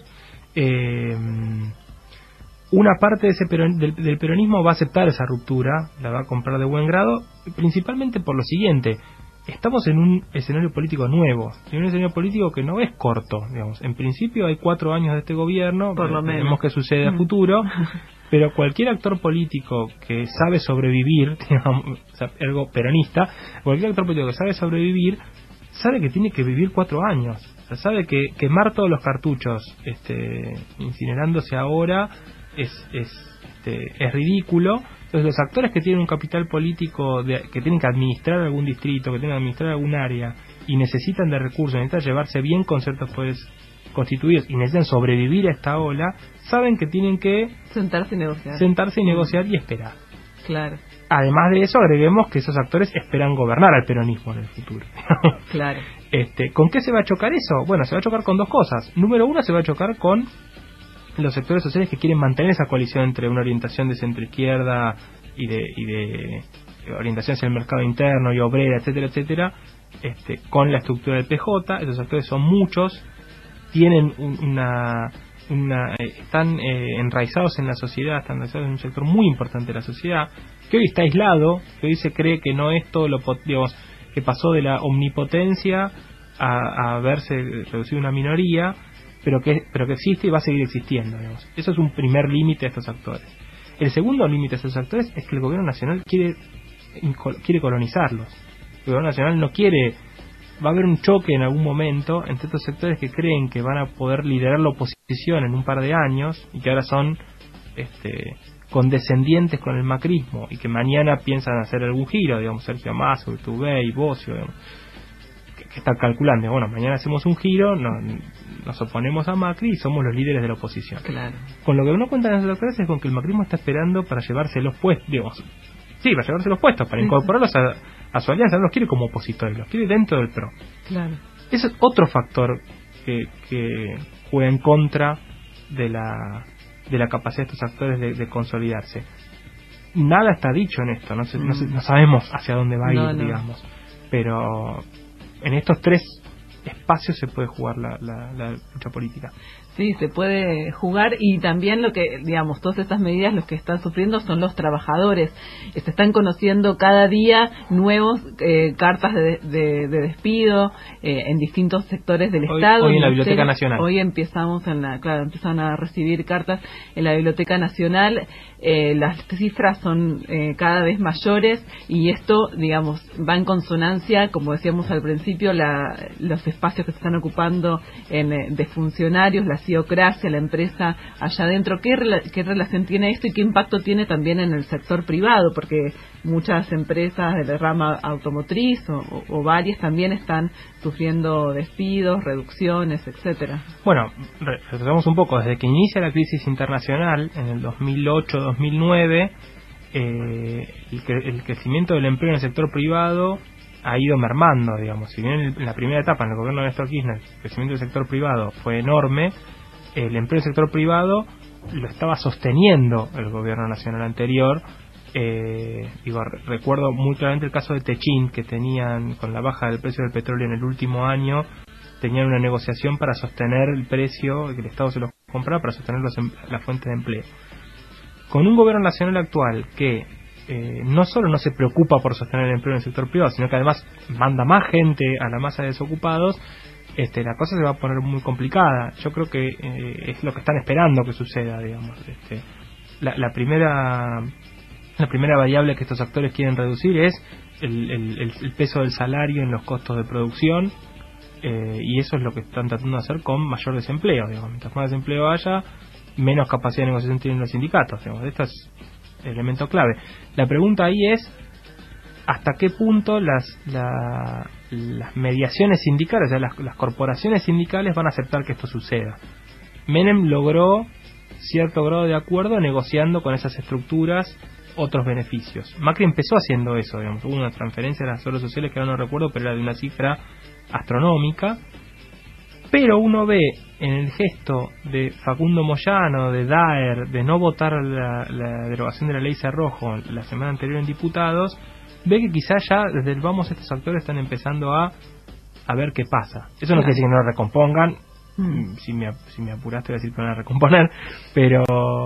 Una parte del peronismo va a aceptar esa ruptura, la va a comprar de buen grado, principalmente por lo siguiente: estamos en un escenario político nuevo, en un escenario político que no es corto, digamos. En principio hay 4 años de este gobierno, por lo menos veremos qué sucede a futuro, pero cualquier actor político que sabe sobrevivir, digamos, algo peronista, cualquier actor político que sabe sobrevivir, sabe que tiene que vivir 4 años. O sea, sabe que quemar todos los cartuchos incinerándose ahora es ridículo. Entonces, los actores que tienen un capital político, que tienen que administrar algún distrito, que tienen que administrar algún área, y necesitan de recursos, necesitan llevarse bien con ciertos poderes constituidos y necesitan sobrevivir a esta ola, saben que tienen que sentarse y negociar y esperar. Claro. Además de eso, agreguemos que esos actores esperan gobernar al peronismo en el futuro. Claro. ¿Con qué se va a chocar eso? Bueno, se va a chocar con 2 cosas. Número 1, se va a chocar con los sectores sociales que quieren mantener esa coalición entre una orientación de centroizquierda y de orientación hacia el mercado interno y obrera, etcétera, etcétera, con la estructura del PJ. Esos actores son muchos, tienen están enraizados en la sociedad, están enraizados en un sector muy importante de la sociedad, que hoy está aislado, que hoy se cree que no es todo que pasó de la omnipotencia a verse reducido a una minoría, pero que existe y va a seguir existiendo, digamos. Eso es un primer límite de estos actores. El segundo límite de estos actores es que el gobierno nacional quiere colonizarlos. El gobierno nacional no quiere. Va a haber un choque en algún momento entre estos sectores que creen que van a poder liderar la oposición en un par de años y que ahora son condescendientes con el macrismo y que mañana piensan hacer algún giro, digamos, Sergio Massa, Urtubey, Bocio, digamos, que están calculando, bueno, mañana hacemos un giro, nos oponemos a Macri y somos los líderes de la oposición. Claro. Con lo que no cuentan esos actores es con que el macrismo está esperando para llevarse los puestos, digamos, para llevarse los puestos, para incorporarlos a su alianza. No los quiere como opositores, los quiere dentro del PRO. Claro. Ese es otro factor que juega en contra de la capacidad de estos actores de consolidarse. Nada está dicho en esto, no sabemos hacia dónde va a ir, digamos, pero en estos 3 espacios se puede jugar la lucha política. Sí, se puede jugar, y también lo que, digamos, todas estas medidas los que están sufriendo son los trabajadores. Se están conociendo cada día nuevos cartas de despido en distintos sectores del Estado. Hoy en la Biblioteca Nacional. Hoy empiezan a recibir cartas en la Biblioteca Nacional. Las cifras son cada vez mayores, y esto, digamos, va en consonancia, como decíamos al principio, los espacios que se están ocupando de funcionarios, la ciocracia, la empresa allá adentro. ¿Qué relación tiene esto y qué impacto tiene también en el sector privado? Porque muchas empresas de la rama automotriz o varias también están sufriendo despidos, reducciones, etcétera. Bueno, retomamos un poco. Desde que inicia la crisis internacional en el 2008-2009, el crecimiento del empleo en el sector privado ha ido mermando, digamos. Si bien en la primera etapa, en el gobierno de Néstor Kirchner, el crecimiento del sector privado fue enorme, el empleo del sector privado lo estaba sosteniendo el gobierno nacional anterior. Recuerdo muy claramente el caso de Techin, que tenían, con la baja del precio del petróleo en el último año, tenían una negociación para sostener el precio, que el Estado se los compraba para sostener las fuentes de empleo. Con un gobierno nacional actual que no solo no se preocupa por sostener el empleo en el sector privado, sino que además manda más gente a la masa de desocupados, la cosa se va a poner muy complicada. Yo creo que es lo que están esperando que suceda, digamos. La primera variable que estos actores quieren reducir es el peso del salario en los costos de producción, y eso es lo que están tratando de hacer con mayor desempleo, digamos. Mientras más desempleo haya, menos capacidad de negociación tienen los sindicatos, digamos. Esto es el elemento clave. La pregunta ahí es hasta qué punto las mediaciones sindicales, o sea, las corporaciones sindicales van a aceptar que esto suceda. Menem logró cierto grado de acuerdo negociando con esas estructuras otros beneficios. Macri empezó haciendo eso, digamos. Hubo una transferencia de las obras sociales que ahora no recuerdo, pero era de una cifra astronómica. Pero uno ve en el gesto de Facundo Moyano, de Daer, de no votar la derogación de la ley Cerrojo la semana anterior en diputados, ve que quizás ya desde el vamos estos actores están empezando a ver qué pasa. Eso no quiere decir que no lo recompongan. Si me apuraste voy a decir que no lo van a recomponer, pero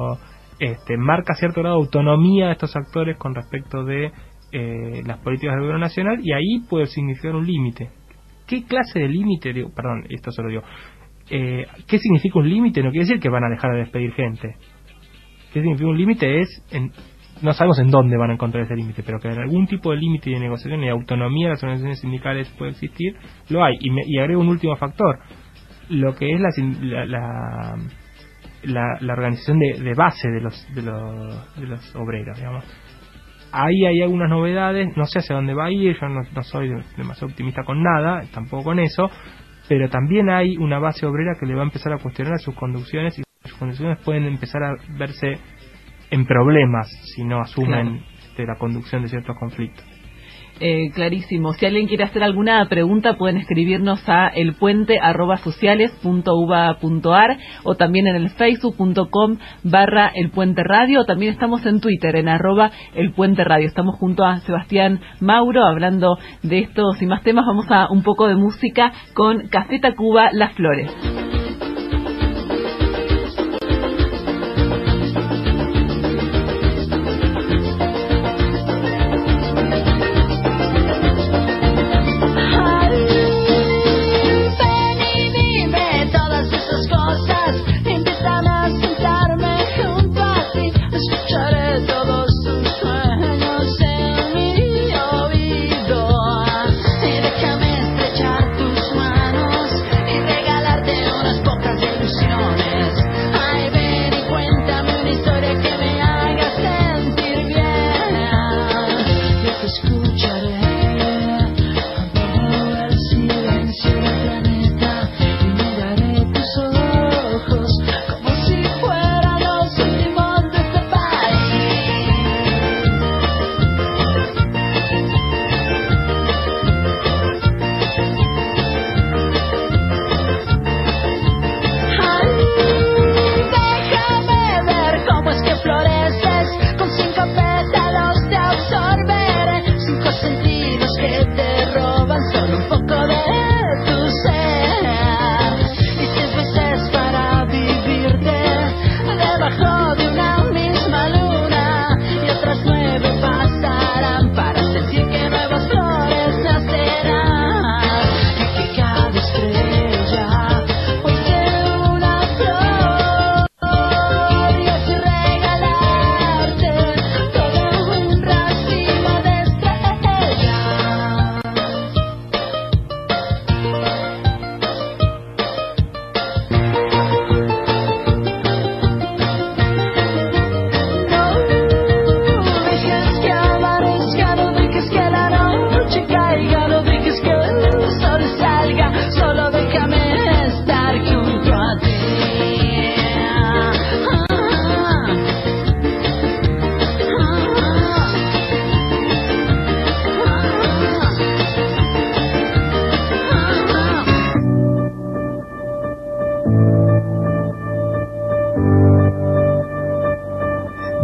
marca cierto grado de autonomía de estos actores con respecto de las políticas del gobierno nacional, y ahí puede significar un límite. ¿Qué clase de límite? Esto se lo digo. ¿Qué significa un límite? No quiere decir que van a dejar de despedir gente. ¿Qué significa un límite? No sabemos en dónde van a encontrar ese límite, pero que en algún tipo de límite de negociación y de autonomía de las organizaciones sindicales puede existir, lo hay. Y agrego un último factor, lo que es la organización de base de los obreros, digamos. Ahí hay algunas novedades, no sé hacia dónde va a ir, yo no soy demasiado optimista con nada, tampoco con eso, pero también hay una base obrera que le va a empezar a cuestionar sus conducciones, y sus conducciones pueden empezar a verse en problemas si no asumen la conducción de ciertos conflictos. Clarísimo. Si alguien quiere hacer alguna pregunta, pueden escribirnos a elpuente@sociales.uba.ar, o también en el facebook.com/elpuenteradio, o también estamos en Twitter en @elpuenteradio. Estamos junto a Sebastián Mauro hablando de estos y más temas. Vamos a un poco de música con Café Tacuba, Las Flores. Regalarte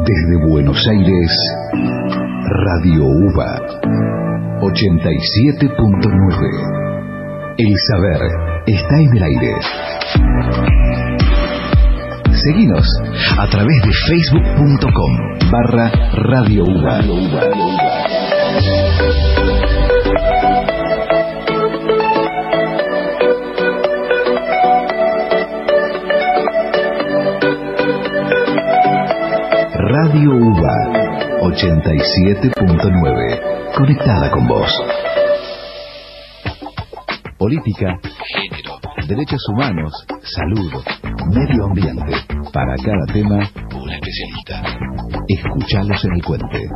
Desde Buenos Aires, Radio UBA 87.9. El saber está en el aire. Seguinos a través de facebook.com/Radio UBA. Radio UBA 87.9. Conectada con vos. Política, género, derechos humanos, salud, medio ambiente. Para cada tema, una especialista. Escuchalos en el Puente.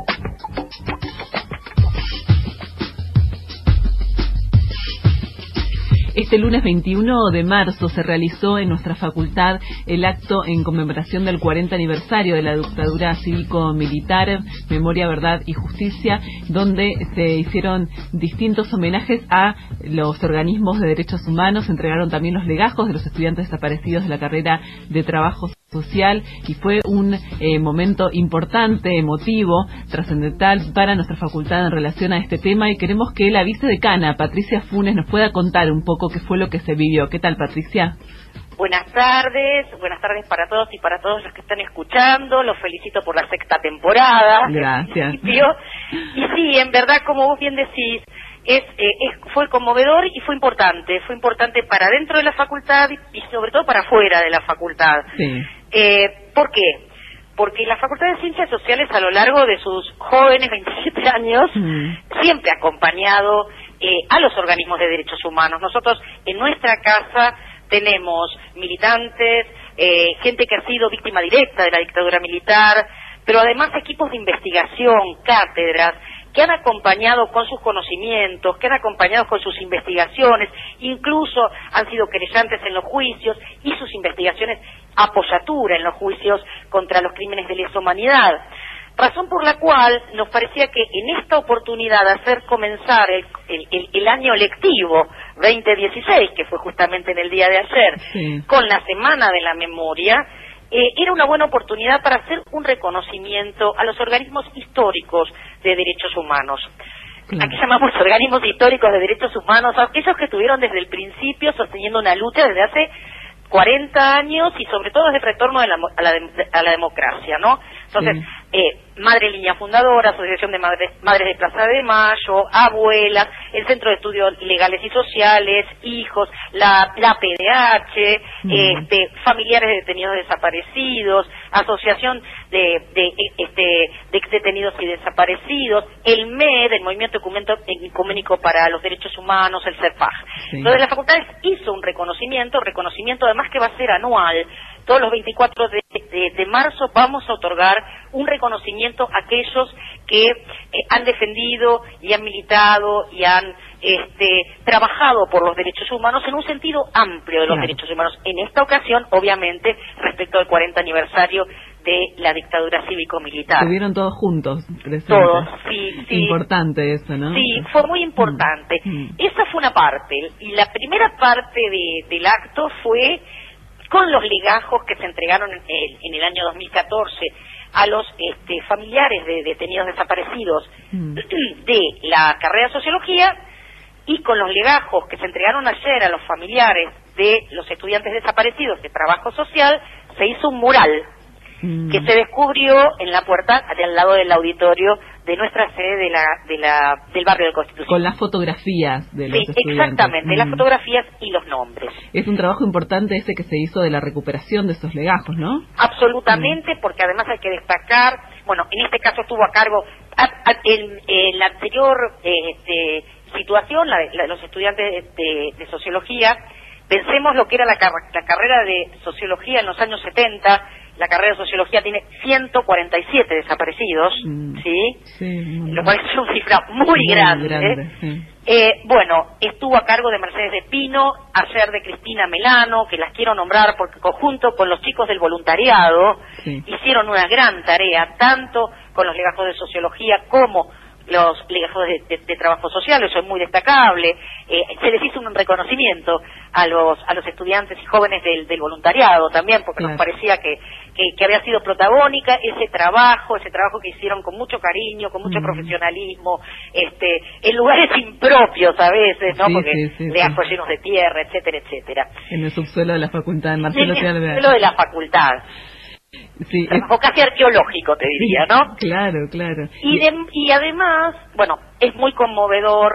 Este lunes 21 de marzo se realizó en nuestra facultad el acto en conmemoración del 40 aniversario de la dictadura cívico-militar, Memoria, Verdad y Justicia, donde se hicieron distintos homenajes a los organismos de derechos humanos, se entregaron también los legajos de los estudiantes desaparecidos de la carrera de trabajo social y fue un momento importante, emotivo, trascendental para nuestra facultad en relación a este tema y queremos que la vicedecana Patricia Funes nos pueda contar un poco qué fue lo que se vivió. ¿Qué tal, Patricia? Buenas tardes para todos y para todos los que están escuchando. Los felicito por la 6ª temporada. Gracias. Y sí, en verdad, como vos bien decís, fue conmovedor y fue importante para dentro de la facultad y sobre todo para afuera de la facultad. Sí. ¿Por qué? Porque la Facultad de Ciencias Sociales a lo largo de sus jóvenes 27 años siempre ha acompañado a los organismos de derechos humanos. Nosotros en nuestra casa tenemos militantes, gente que ha sido víctima directa de la dictadura militar, pero además equipos de investigación, cátedras, que han acompañado con sus conocimientos, que han acompañado con sus investigaciones, incluso han sido querellantes en los juicios y sus investigaciones apoyatura en los juicios contra los crímenes de lesa humanidad. Razón por la cual nos parecía que en esta oportunidad hacer comenzar el año lectivo 2016, que fue justamente en el día de ayer, con la Semana de la Memoria, era una buena oportunidad para hacer un reconocimiento a los organismos históricos de derechos humanos. Aquí llamamos organismos históricos de derechos humanos, aquellos que estuvieron desde el principio sosteniendo una lucha desde hace 40 años y sobre todo desde el retorno a la democracia, ¿no? Entonces, Madre Línea Fundadora, Asociación de Madres de Plaza de Mayo, Abuelas, el Centro de Estudios Legales y Sociales, Hijos, la PDH, familiares de detenidos desaparecidos, Asociación de Detenidos y Desaparecidos, el MED, el Movimiento Ecuménico para los Derechos Humanos, el CERPAG. Entonces la facultad hizo un reconocimiento además que va a ser anual. Todos los 24 de marzo vamos a otorgar un reconocimiento a aquellos que han defendido y han militado y han trabajado por los derechos humanos en un sentido amplio de los derechos humanos. En esta ocasión, obviamente, respecto al 40 aniversario de la dictadura cívico-militar. Estuvieron todos juntos, presentes. Todos, sí. Importante eso, ¿no? Sí, fue muy importante. Esa fue una parte. Y la primera parte del acto fue con los legajos que se entregaron en el año 2014 a los familiares de detenidos desaparecidos de la carrera de Sociología y con los legajos que se entregaron ayer a los familiares de los estudiantes desaparecidos de Trabajo Social, se hizo un mural que se descubrió en la puerta de al lado del auditorio de nuestra sede del barrio de Constitución. Con las fotografías de los estudiantes. Exactamente, las fotografías y los nombres. Es un trabajo importante ese que se hizo de la recuperación de esos legajos, ¿no? Absolutamente, porque además hay que destacar, bueno, en este caso estuvo a cargo, en la anterior situación, los estudiantes de Sociología, pensemos lo que era la carrera de Sociología en los años 70. La carrera de Sociología tiene 147 desaparecidos, lo cual es una cifra muy grande. Bueno, estuvo a cargo de Mercedes de Pino, ayer de Cristina Melano, que las quiero nombrar porque conjunto con los chicos del voluntariado hicieron una gran tarea, tanto con los legajos de Sociología como los legajos de trabajo social, eso es muy destacable. Se les hizo un reconocimiento a los estudiantes y jóvenes del voluntariado también, porque nos parecía que había sido protagónica ese trabajo que hicieron con mucho cariño, con mucho profesionalismo, en lugares impropios a veces, ¿no? Porque legajos llenos de tierra, etcétera, etcétera. En el subsuelo de la facultad, en Marcelo En el subsuelo de la facultad. Sí, trabajo casi arqueológico, te diría, ¿no? Claro, claro. Y además, bueno, es muy conmovedor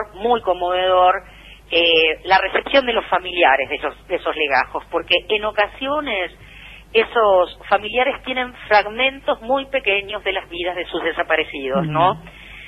la recepción de los familiares de esos legajos, porque en ocasiones esos familiares tienen fragmentos muy pequeños de las vidas de sus desaparecidos, ¿no?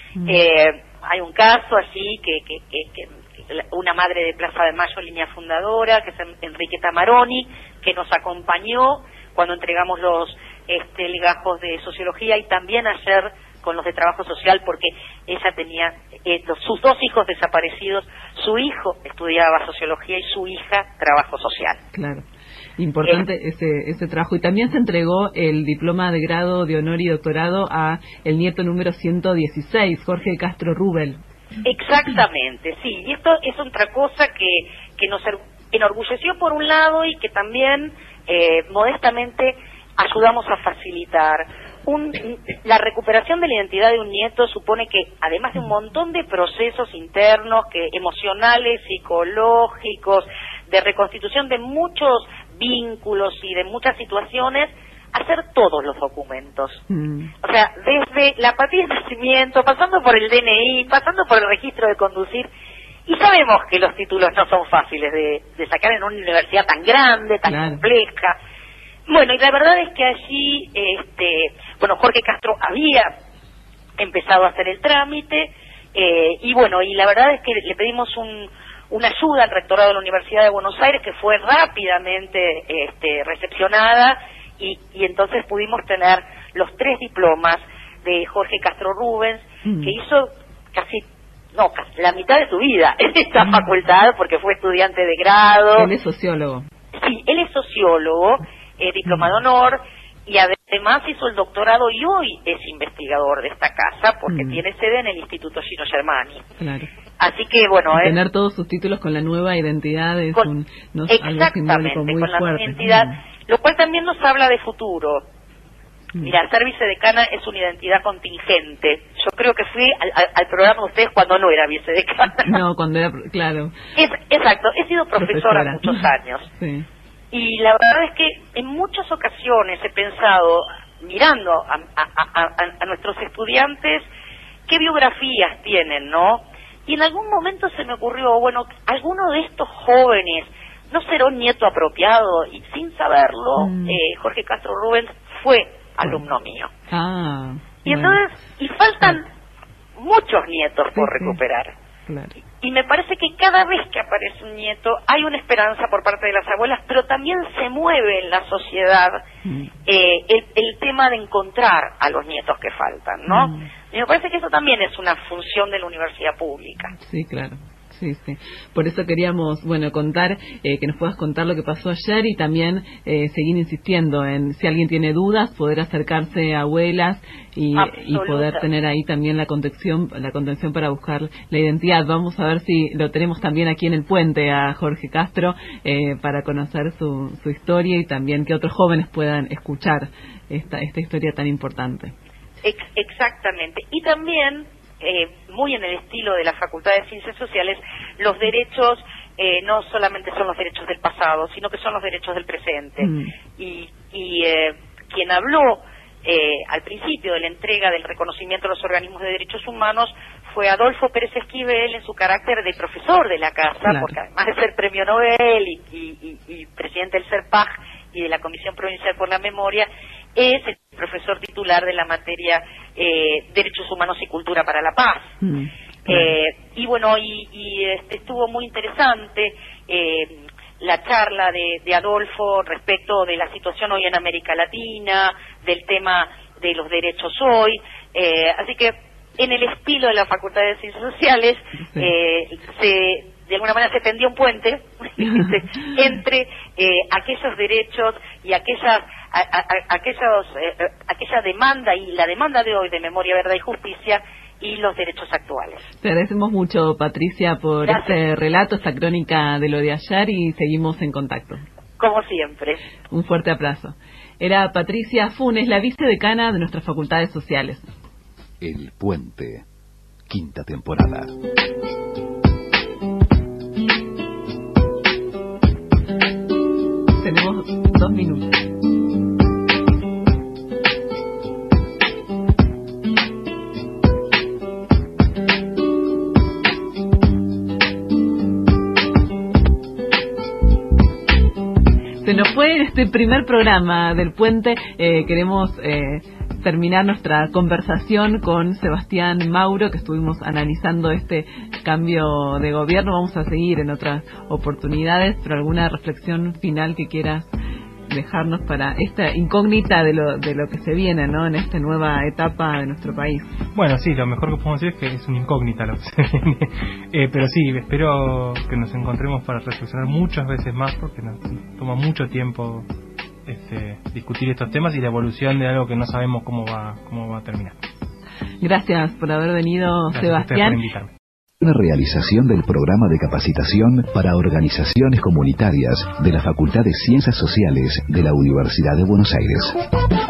Hay un caso así que una madre de Plaza de Mayo, línea fundadora, que es Enriqueta Maroni, que nos acompañó cuando entregamos los legajos de sociología, y también ayer con los de trabajo social, porque ella tenía sus 2 hijos desaparecidos, su hijo estudiaba sociología y su hija trabajo social. Claro, importante ese trabajo. Y también se entregó el diploma de grado de honor y doctorado a el nieto número 116, Jorge Castro Rubel. Exactamente, sí, y esto es otra cosa que nos enorgulleció por un lado, y que también modestamente ayudamos a facilitar. La recuperación de la identidad de un nieto supone que, además de un montón de procesos internos, emocionales, psicológicos, de reconstitución de muchos vínculos y de muchas situaciones, hacer todos los documentos. O sea, desde la partida de nacimiento, pasando por el DNI, pasando por el registro de conducir. Y sabemos que los títulos no son fáciles de sacar en una universidad tan grande, tan compleja. Bueno, y la verdad es que allí, Jorge Castro había empezado a hacer el trámite, y la verdad es que le pedimos una ayuda al rectorado de la Universidad de Buenos Aires, que fue rápidamente recepcionada, y entonces pudimos tener los 3 diplomas de Jorge Castro Rubens, que hizo casi la mitad de su vida en esta facultad, porque fue estudiante de grado. Él es sociólogo. Sí, él es sociólogo, diploma de honor, y además hizo el doctorado y hoy es investigador de esta casa, porque tiene sede en el Instituto Gino Germani. Claro. Así que, tener todos sus títulos con la nueva identidad es algo simbólico muy con la fuerte. nueva identidad, lo cual también nos habla de futuro. Mira, ser vicedecana es una identidad contingente. Yo creo que fui al programa de ustedes cuando no era vicedecana. No, cuando era, claro. Exacto, he sido profesora muchos años. Sí. Y la verdad es que en muchas ocasiones he pensado, mirando a nuestros estudiantes, qué biografías tienen, ¿no? Y en algún momento se me ocurrió, alguno de estos jóvenes no será un nieto apropiado, y sin saberlo, Jorge Castro Rubens fue alumno mío. Y entonces, faltan muchos nietos por recuperar. Claro. Y me parece que cada vez que aparece un nieto hay una esperanza por parte de las abuelas, pero también se mueve en la sociedad el tema de encontrar a los nietos que faltan, ¿no? Y me parece que eso también es una función de la universidad pública. Sí, claro. Sí. Por eso queríamos, contar, que nos puedas contar lo que pasó ayer, y también seguir insistiendo en, si alguien tiene dudas, poder acercarse a abuelas y poder tener ahí también la contención para buscar la identidad. Vamos a ver si lo tenemos también aquí en el puente a Jorge Castro, para conocer su historia, y también que otros jóvenes puedan escuchar esta historia tan importante. Exactamente. Y también, muy en el estilo de la Facultad de Ciencias Sociales, los derechos no solamente son los derechos del pasado, sino que son los derechos del presente. Y quien habló al principio de la entrega del reconocimiento a los organismos de derechos humanos fue Adolfo Pérez Esquivel, en su carácter de profesor de la casa, porque además de ser premio Nobel y presidente del CERPAG y de la Comisión Provincial por la Memoria, es el profesor titular de la materia Derechos Humanos y Cultura para la Paz. Estuvo muy interesante la charla de Adolfo respecto de la situación hoy en América Latina, del tema de los derechos hoy, así que en el estilo de la Facultad de Ciencias Sociales de alguna manera se tendió un puente entre aquellos derechos y aquella demanda, y la demanda de hoy de memoria, verdad y justicia, y los derechos actuales. Te agradecemos mucho, Patricia, por este relato, esta crónica de lo de ayer, y seguimos en contacto. Como siempre. Un fuerte abrazo. Era Patricia Funes, la vicedecana de nuestras facultades sociales. El Puente, 5ª temporada. Tenemos 2 minutos. Se nos fue este primer programa del Puente. Queremos terminar nuestra conversación con Sebastián Mauro, que estuvimos analizando este cambio de gobierno. Vamos a seguir en otras oportunidades, pero alguna reflexión final que quieras dejarnos para esta incógnita de lo que se viene, ¿no?, en esta nueva etapa de nuestro país. Bueno, sí, lo mejor que podemos decir es que es una incógnita lo que se viene, pero sí, espero que nos encontremos para reflexionar muchas veces más, porque nos toma mucho tiempo discutir estos temas y la evolución de algo que no sabemos cómo va a terminar. Gracias por haber venido, Gracias Sebastián. por invitarme. Una realización del programa de capacitación para organizaciones comunitarias de la Facultad de Ciencias Sociales de la Universidad de Buenos Aires.